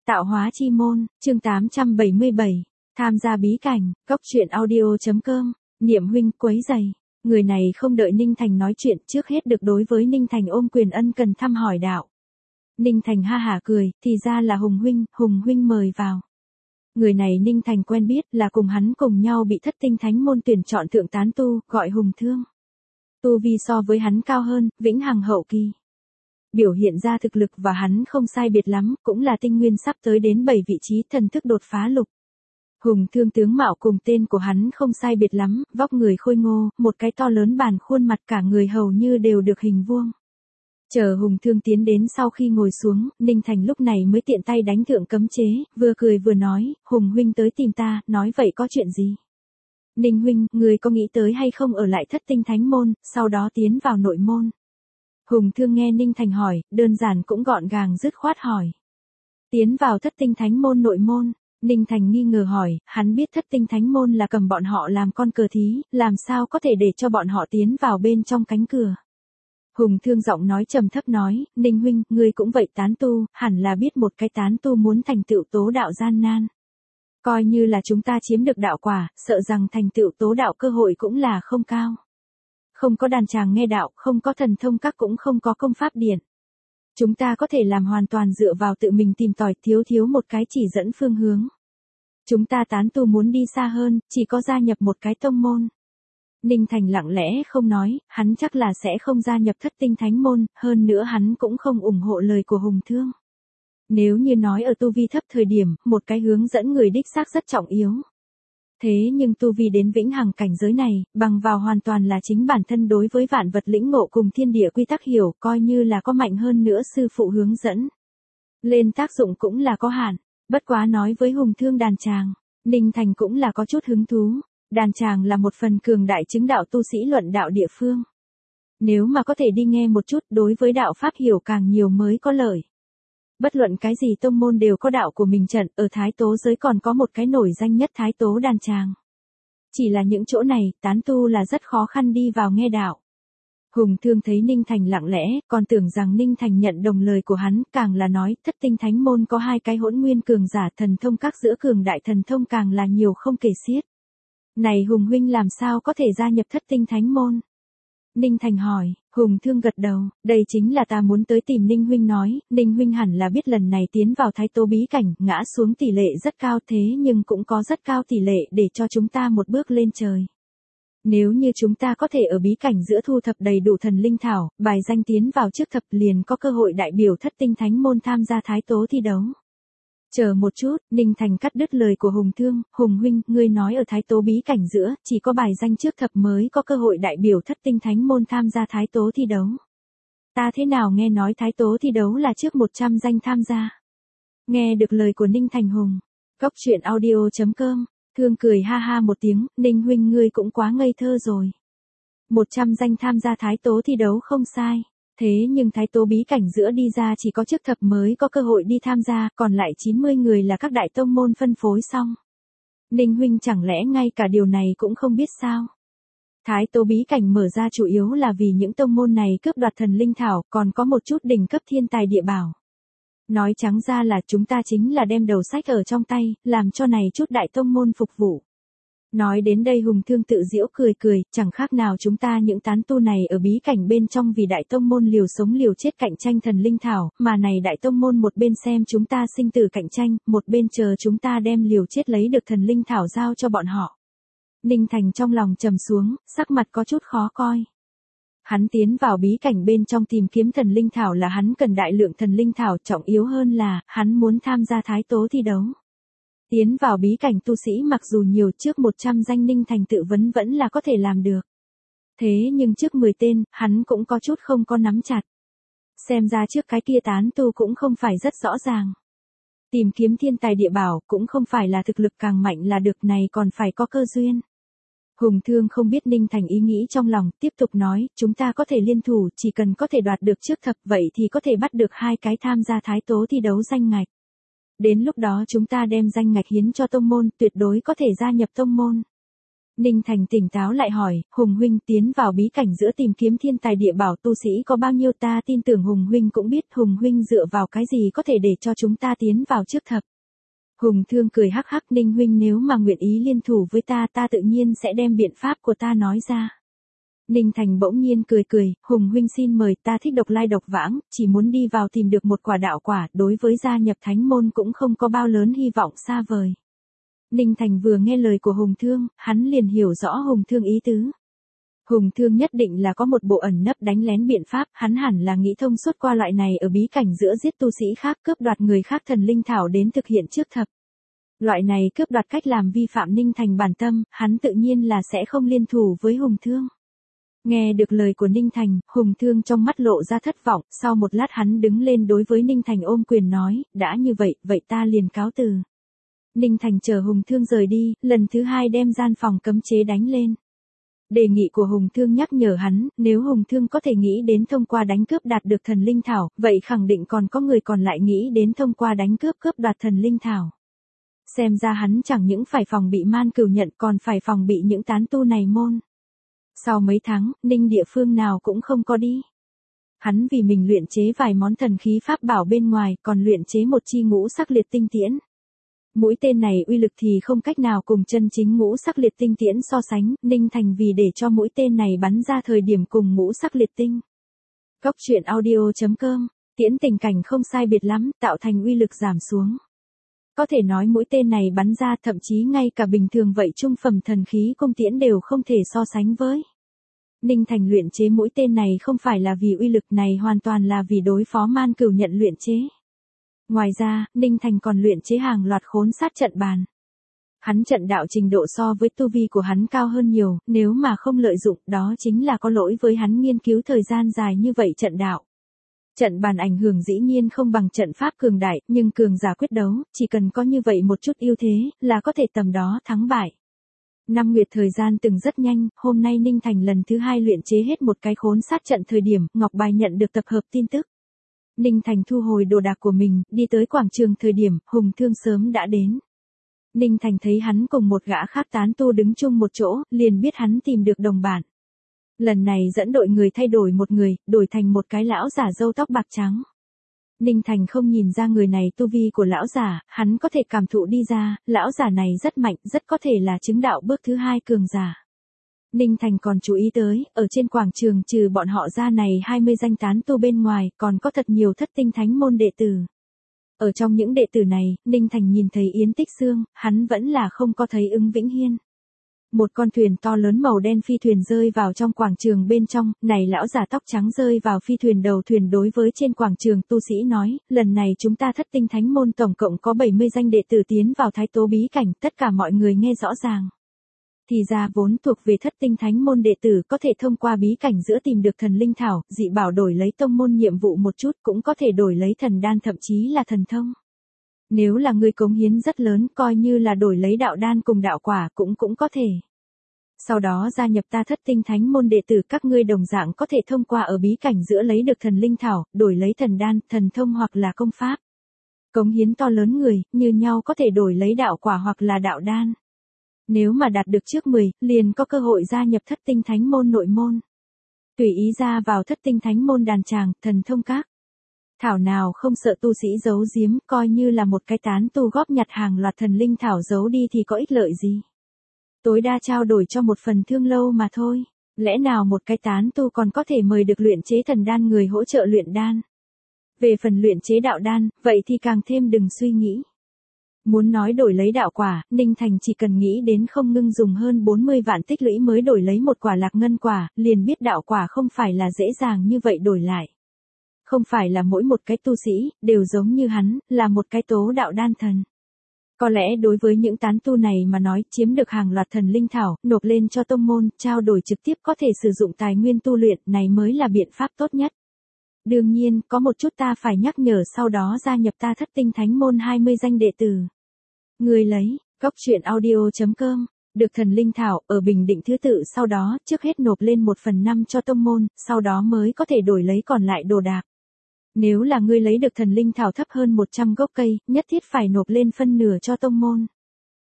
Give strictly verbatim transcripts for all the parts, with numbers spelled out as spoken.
Tạo hóa chi môn, chương tám trăm bảy mươi bảy, tham gia bí cảnh, góc truyện audio.com, Niệm huynh quấy giày. Người này không đợi Ninh Thành nói chuyện, trước hết được đối với Ninh Thành ôm quyền ân cần thăm hỏi đạo. Ninh Thành ha hả cười, thì ra là Hùng huynh, Hùng huynh mời vào. Người này Ninh Thành quen biết, là cùng hắn cùng nhau bị thất tinh thánh môn tuyển chọn thượng tán tu, gọi Hùng Thương. Tu vi so với hắn cao hơn, vĩnh hằng hậu kỳ. Biểu hiện ra thực lực và hắn không sai biệt lắm, cũng là tinh nguyên sắp tới đến bảy vị trí thần thức đột phá lục. Hùng Thương tướng mạo cùng tên của hắn không sai biệt lắm, vóc người khôi ngô, một cái to lớn bàn khuôn mặt cả người hầu như đều được hình vuông. Chờ Hùng Thương tiến đến sau khi ngồi xuống, Ninh Thành lúc này mới tiện tay đánh thượng cấm chế, vừa cười vừa nói, Hùng huynh tới tìm ta, nói vậy có chuyện gì? Ninh huynh, người có nghĩ tới hay không ở lại thất tinh thánh môn, sau đó tiến vào nội môn? Hùng Thương nghe Ninh Thành hỏi, đơn giản cũng gọn gàng dứt khoát hỏi. Tiến vào thất tinh thánh môn nội môn, Ninh Thành nghi ngờ hỏi, hắn biết thất tinh thánh môn là cầm bọn họ làm con cờ thí, làm sao có thể để cho bọn họ tiến vào bên trong cánh cửa. Hùng Thương giọng nói trầm thấp nói, Ninh huynh, ngươi cũng vậy tán tu, hẳn là biết một cái tán tu muốn thành tựu tố đạo gian nan. Coi như là chúng ta chiếm được đạo quả, sợ rằng thành tựu tố đạo cơ hội cũng là không cao. Không có đàn tràng nghe đạo, không có thần thông các cũng không có công pháp điện. Chúng ta có thể làm hoàn toàn dựa vào tự mình tìm tòi, thiếu thiếu một cái chỉ dẫn phương hướng. Chúng ta tán tu muốn đi xa hơn, chỉ có gia nhập một cái tông môn. Ninh Thành lặng lẽ không nói, hắn chắc là sẽ không gia nhập thất tinh thánh môn, hơn nữa hắn cũng không ủng hộ lời của Hùng Thương. Nếu như nói ở tu vi thấp thời điểm, một cái hướng dẫn người đích xác rất trọng yếu. Thế nhưng tu vi đến vĩnh hằng cảnh giới này, bằng vào hoàn toàn là chính bản thân đối với vạn vật lĩnh ngộ cùng thiên địa quy tắc hiểu, coi như là có mạnh hơn nữa sư phụ hướng dẫn. Lên tác dụng cũng là có hạn, bất quá nói với Hùng Thương đàn tràng, Ninh Thành cũng là có chút hứng thú. Đàn tràng là một phần cường đại chứng đạo tu sĩ luận đạo địa phương. Nếu mà có thể đi nghe một chút, đối với đạo pháp hiểu càng nhiều mới có lợi. Bất luận cái gì tông môn đều có đạo của mình trận, ở Thái Tố giới còn có một cái nổi danh nhất Thái Tố đàn tràng. Chỉ là những chỗ này, tán tu là rất khó khăn đi vào nghe đạo. Hùng Thương thấy Ninh Thành lặng lẽ, còn tưởng rằng Ninh Thành nhận đồng lời của hắn, càng là nói, thất tinh thánh môn có hai cái hỗn nguyên cường giả thần thông các giữa cường đại thần thông càng là nhiều không kể xiết. Này Hùng huynh làm sao có thể gia nhập thất tinh thánh môn? Ninh Thành hỏi, Hùng Thương gật đầu, đây chính là ta muốn tới tìm Ninh huynh nói, Ninh huynh hẳn là biết lần này tiến vào Thái Tố bí cảnh, ngã xuống tỷ lệ rất cao thế nhưng cũng có rất cao tỷ lệ để cho chúng ta một bước lên trời. Nếu như chúng ta có thể ở bí cảnh giữa thu thập đầy đủ thần linh thảo, bài danh tiến vào trước thập liền có cơ hội đại biểu thất tinh thánh môn tham gia Thái Tố thi đấu. Chờ một chút, Ninh Thành cắt đứt lời của Hùng Thương, Hùng huynh, ngươi nói ở Thái Tố bí cảnh giữa, chỉ có bài danh trước thập mới có cơ hội đại biểu thất tinh thánh môn tham gia Thái Tố thi đấu. Ta thế nào nghe nói Thái Tố thi đấu là trước một trăm danh tham gia. Nghe được lời của Ninh Thành Hùng, góc truyện audio.com, Thương cười ha ha một tiếng, Ninh huynh ngươi cũng quá ngây thơ rồi. một trăm danh tham gia Thái Tố thi đấu không sai. Thế nhưng Thái Tố bí cảnh giữa đi ra chỉ có trước thập mới có cơ hội đi tham gia, còn lại chín mươi người là các đại tông môn phân phối xong. Ninh huynh chẳng lẽ ngay cả điều này cũng không biết sao? Thái Tố bí cảnh mở ra chủ yếu là vì những tông môn này cướp đoạt thần linh thảo, còn có một chút đỉnh cấp thiên tài địa bảo. Nói trắng ra là chúng ta chính là đem đầu sách ở trong tay, làm cho này chút đại tông môn phục vụ. Nói đến đây Hùng Thương tự giễu cười cười, chẳng khác nào chúng ta những tán tu này ở bí cảnh bên trong vì đại tông môn liều sống liều chết cạnh tranh thần linh thảo, mà này đại tông môn một bên xem chúng ta sinh tử cạnh tranh, một bên chờ chúng ta đem liều chết lấy được thần linh thảo giao cho bọn họ. Ninh Thành trong lòng trầm xuống, sắc mặt có chút khó coi. Hắn tiến vào bí cảnh bên trong tìm kiếm thần linh thảo là hắn cần đại lượng thần linh thảo, trọng yếu hơn là, hắn muốn tham gia Thái Tố thi đấu. Tiến vào bí cảnh tu sĩ mặc dù nhiều trước một trăm danh Ninh Thành tự vấn vẫn là có thể làm được. Thế nhưng trước mười tên, hắn cũng có chút không có nắm chặt. Xem ra trước cái kia tán tu cũng không phải rất rõ ràng. Tìm kiếm thiên tài địa bảo cũng không phải là thực lực càng mạnh là được, này còn phải có cơ duyên. Hùng Thương không biết Ninh Thành ý nghĩ trong lòng, tiếp tục nói, chúng ta có thể liên thủ, chỉ cần có thể đoạt được trước thập vậy thì có thể bắt được hai cái tham gia Thái Tố thi đấu danh ngạch. Đến lúc đó chúng ta đem danh ngạch hiến cho tông môn, tuyệt đối có thể gia nhập tông môn. Ninh Thành tỉnh táo lại hỏi, Hùng huynh tiến vào bí cảnh giữa tìm kiếm thiên tài địa bảo tu sĩ có bao nhiêu, ta tin tưởng Hùng huynh cũng biết Hùng huynh dựa vào cái gì có thể để cho chúng ta tiến vào trước thập. Hùng Thương cười hắc hắc, Ninh huynh nếu mà nguyện ý liên thủ với ta, ta tự nhiên sẽ đem biện pháp của ta nói ra. Ninh Thành bỗng nhiên cười cười, Hùng huynh xin mời, ta thích độc lai độc vãng, chỉ muốn đi vào tìm được một quả đạo quả, đối với gia nhập thánh môn cũng không có bao lớn hy vọng xa vời. Ninh Thành vừa nghe lời của Hùng Thương, hắn liền hiểu rõ Hùng Thương ý tứ. Hùng Thương nhất định là có một bộ ẩn nấp đánh lén biện pháp, hắn hẳn là nghĩ thông suốt qua loại này ở bí cảnh giữa giết tu sĩ khác, cướp đoạt người khác thần linh thảo đến thực hiện trước thập. Loại này cướp đoạt cách làm vi phạm Ninh Thành bản tâm, hắn tự nhiên là sẽ không liên thủ với Hùng Thương. Nghe được lời của Ninh Thành, Hùng Thương trong mắt lộ ra thất vọng, sau một lát hắn đứng lên đối với Ninh Thành ôm quyền nói, đã như vậy, vậy ta liền cáo từ. Ninh Thành chờ Hùng Thương rời đi, lần thứ hai đem gian phòng cấm chế đánh lên. Đề nghị của Hùng Thương nhắc nhở hắn, nếu Hùng Thương có thể nghĩ đến thông qua đánh cướp đạt được thần linh thảo, vậy khẳng định còn có người còn lại nghĩ đến thông qua đánh cướp cướp đoạt thần linh thảo. Xem ra hắn chẳng những phải phòng bị man cửu nhận còn phải phòng bị những tán tu này môn. Sau mấy tháng, Ninh địa phương nào cũng không có đi. Hắn vì mình luyện chế vài món thần khí pháp bảo bên ngoài, còn luyện chế một chi ngũ sắc liệt tinh tiễn. Mũi tên này uy lực thì không cách nào cùng chân chính ngũ sắc liệt tinh tiễn so sánh, Ninh Thành vì để cho mũi tên này bắn ra thời điểm cùng ngũ sắc liệt tinh. Góc truyện audio chấm com, tiễn tình cảnh không sai biệt lắm, tạo thành uy lực giảm xuống. Có thể nói mũi tên này bắn ra thậm chí ngay cả bình thường vậy trung phẩm thần khí cung tiễn đều không thể so sánh với. Ninh Thành luyện chế mũi tên này không phải là vì uy lực này, hoàn toàn là vì đối phó man cửu nhận luyện chế. Ngoài ra, Ninh Thành còn luyện chế hàng loạt khốn sát trận bàn. Hắn trận đạo trình độ so với tu vi của hắn cao hơn nhiều, nếu mà không lợi dụng, đó chính là có lỗi với hắn nghiên cứu thời gian dài như vậy trận đạo. Trận bàn ảnh hưởng dĩ nhiên không bằng trận pháp cường đại, nhưng cường giả quyết đấu, chỉ cần có như vậy một chút ưu thế, là có thể tầm đó thắng bại. Năm nguyệt thời gian từng rất nhanh, hôm nay Ninh Thành lần thứ hai luyện chế hết một cái khốn sát trận thời điểm, Ngọc Bài nhận được tập hợp tin tức. Ninh Thành thu hồi đồ đạc của mình, đi tới quảng trường thời điểm, Hùng Thương sớm đã đến. Ninh Thành thấy hắn cùng một gã khác tán tu đứng chung một chỗ, liền biết hắn tìm được đồng bạn. Lần này dẫn đội người thay đổi một người, đổi thành một cái lão giả râu tóc bạc trắng. Ninh Thành không nhìn ra người này tu vi của lão giả, hắn có thể cảm thụ đi ra, lão giả này rất mạnh, rất có thể là chứng đạo bước thứ hai cường giả. Ninh Thành còn chú ý tới, ở trên quảng trường trừ bọn họ ra này hai mươi danh tán tu bên ngoài, còn có thật nhiều thất tinh thánh môn đệ tử. Ở trong những đệ tử này, Ninh Thành nhìn thấy Yến Tích Xương, hắn vẫn là không có thấy Ứng Vĩnh Hiên. Một con thuyền to lớn màu đen phi thuyền rơi vào trong quảng trường bên trong, này lão giả tóc trắng rơi vào phi thuyền đầu thuyền đối với trên quảng trường tu sĩ nói, lần này chúng ta thất tinh thánh môn tổng cộng có bảy mươi danh đệ tử tiến vào thái tố bí cảnh, tất cả mọi người nghe rõ ràng. Thì ra vốn thuộc về thất tinh thánh môn đệ tử có thể thông qua bí cảnh giữa tìm được thần linh thảo, dị bảo đổi lấy tông môn nhiệm vụ một chút, cũng có thể đổi lấy thần đan thậm chí là thần thông. Nếu là người cống hiến rất lớn, coi như là đổi lấy đạo đan cùng đạo quả cũng cũng có thể. Sau đó gia nhập ta thất tinh thánh môn đệ tử, các ngươi đồng dạng có thể thông qua ở bí cảnh giữa lấy được thần linh thảo, đổi lấy thần đan, thần thông hoặc là công pháp. Cống hiến to lớn người, như nhau có thể đổi lấy đạo quả hoặc là đạo đan. Nếu mà đạt được trước mười, liền có cơ hội gia nhập thất tinh thánh môn nội môn. Tùy ý ra vào thất tinh thánh môn đàn tràng, thần thông các. Thảo nào không sợ tu sĩ giấu giếm, coi như là một cái tán tu góp nhặt hàng loạt thần linh thảo giấu đi thì có ích lợi gì. Tối đa trao đổi cho một phần thương lâu mà thôi. Lẽ nào một cái tán tu còn có thể mời được luyện chế thần đan người hỗ trợ luyện đan. Về phần luyện chế đạo đan, vậy thì càng thêm đừng suy nghĩ. Muốn nói đổi lấy đạo quả, Ninh Thành chỉ cần nghĩ đến không ngưng dùng hơn bốn mươi vạn tích lũy mới đổi lấy một quả lạc ngân quả, liền biết đạo quả không phải là dễ dàng như vậy đổi lại. Không phải là mỗi một cái tu sĩ, đều giống như hắn, là một cái tố đạo đan thần. Có lẽ đối với những tán tu này mà nói, chiếm được hàng loạt thần linh thảo, nộp lên cho tông môn, trao đổi trực tiếp có thể sử dụng tài nguyên tu luyện, này mới là biện pháp tốt nhất. Đương nhiên, có một chút ta phải nhắc nhở, sau đó gia nhập ta thất tinh thánh môn hai mươi danh đệ tử. Người lấy, góc truyện audio chấm com, được thần linh thảo, ở bình định thứ tự sau đó, trước hết nộp lên một phần năm cho tông môn, sau đó mới có thể đổi lấy còn lại đồ đạc. Nếu là ngươi lấy được thần linh thảo thấp hơn một trăm gốc cây, nhất thiết phải nộp lên phân nửa cho tông môn.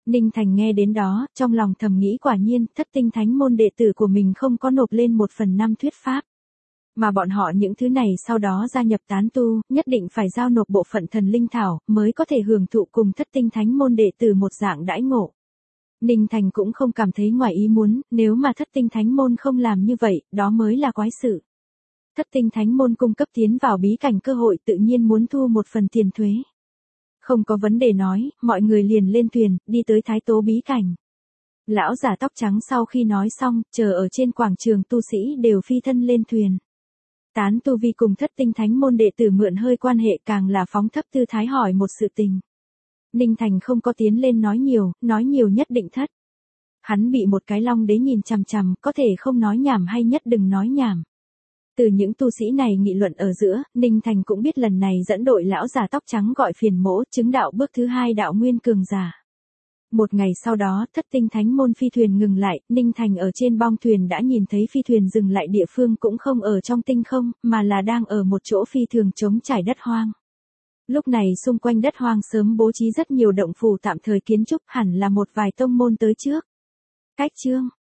Ninh Thành nghe đến đó, trong lòng thầm nghĩ quả nhiên, thất tinh thánh môn đệ tử của mình không có nộp lên một phần năm thuyết pháp. Mà bọn họ những thứ này sau đó gia nhập tán tu, nhất định phải giao nộp bộ phận thần linh thảo, mới có thể hưởng thụ cùng thất tinh thánh môn đệ tử một dạng đãi ngộ. Ninh Thành cũng không cảm thấy ngoài ý muốn, nếu mà thất tinh thánh môn không làm như vậy, đó mới là quái sự. Thất tinh thánh môn cung cấp tiến vào bí cảnh cơ hội tự nhiên muốn thu một phần tiền thuế. Không có vấn đề nói, mọi người liền lên thuyền, đi tới Thái Tố bí cảnh. Lão giả tóc trắng sau khi nói xong, chờ ở trên quảng trường tu sĩ đều phi thân lên thuyền. Tán tu vi cùng thất tinh thánh môn đệ tử mượn hơi quan hệ càng là phóng thấp tư thái hỏi một sự tình. Ninh Thành không có tiến lên nói nhiều, nói nhiều nhất định thất. Hắn bị một cái long đế nhìn chằm chằm, có thể không nói nhảm hay nhất đừng nói nhảm. Từ những tu sĩ này nghị luận ở giữa, Ninh Thành cũng biết lần này dẫn đội lão già tóc trắng gọi phiền mỗ chứng đạo bước thứ hai đạo nguyên cường giả. Một ngày sau đó, thất tinh thánh môn phi thuyền ngừng lại, Ninh Thành ở trên bong thuyền đã nhìn thấy phi thuyền dừng lại địa phương cũng không ở trong tinh không, mà là đang ở một chỗ phi thường trống trải đất hoang. Lúc này xung quanh đất hoang sớm bố trí rất nhiều động phủ tạm thời kiến trúc hẳn là một vài tông môn tới trước. Cách chương